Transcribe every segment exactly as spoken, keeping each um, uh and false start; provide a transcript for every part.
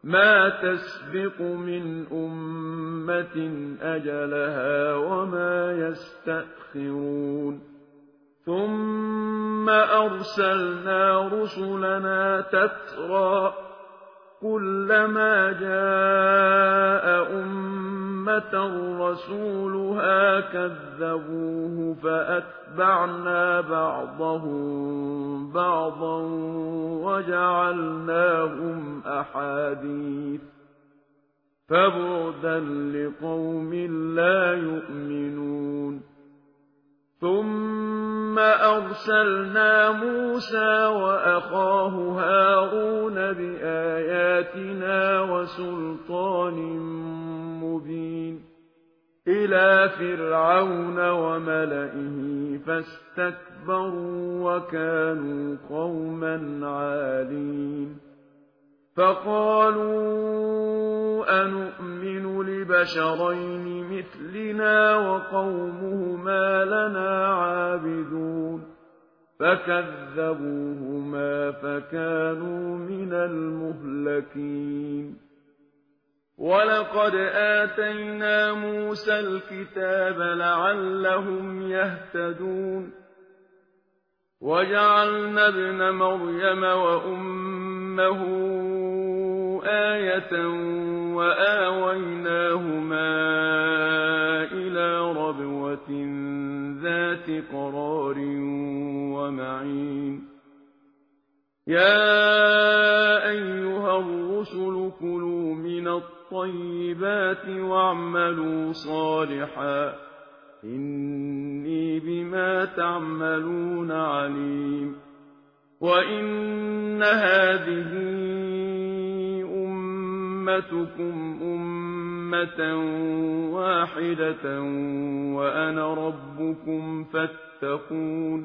ما تسبق من أمة أجلها وما يستأخرون ثم أرسلنا رسلنا تترى كلما جاء أمة رسولها كذبوه فأتبعنا بعضهم بعضا وجعلناهم أحاديث فبعدا لقوم لا يؤمنون ثم أرسلنا موسى وأخاه هارون بآياتنا وسلطان مبين إلى فرعون وملئه فاستكبروا وكانوا قوما عالين فقالوا أنؤمن لبشرين مثلنا وقومهما لنا عابدون فكذبوهما فكانوا من المهلكين ولقد آتينا موسى الكتاب لعلهم يهتدون وجعلنا ابن مريم وأمه آية وآويناهما إلى ربوة ذات قرار ومعين يا أيها الرسل كلوا من الطيبات واعملوا صالحا إني بما تعملون عليم وإن هذه أمتكم أمة واحدة وأنا ربكم فاتقون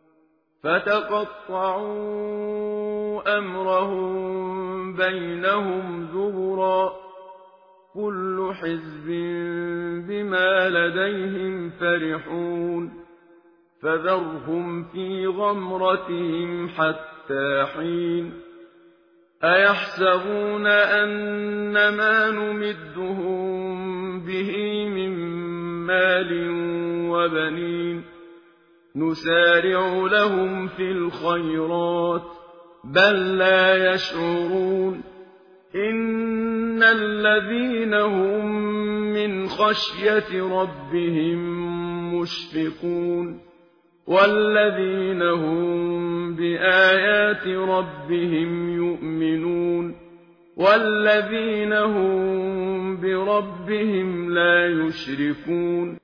فتقطعوا أمرهم بينهم زبرا كل حزب بما لديهم فرحون فذرهم في غمرتهم حتى حين أيحسبون أن ما نمدهم به من مال وبنين نسارع لهم في الخيرات بل لا يشعرون إن الذين هم من خشية ربهم مشفقون والذين هم بآيات ربهم يؤمنون والذين هم بربهم لا يشركون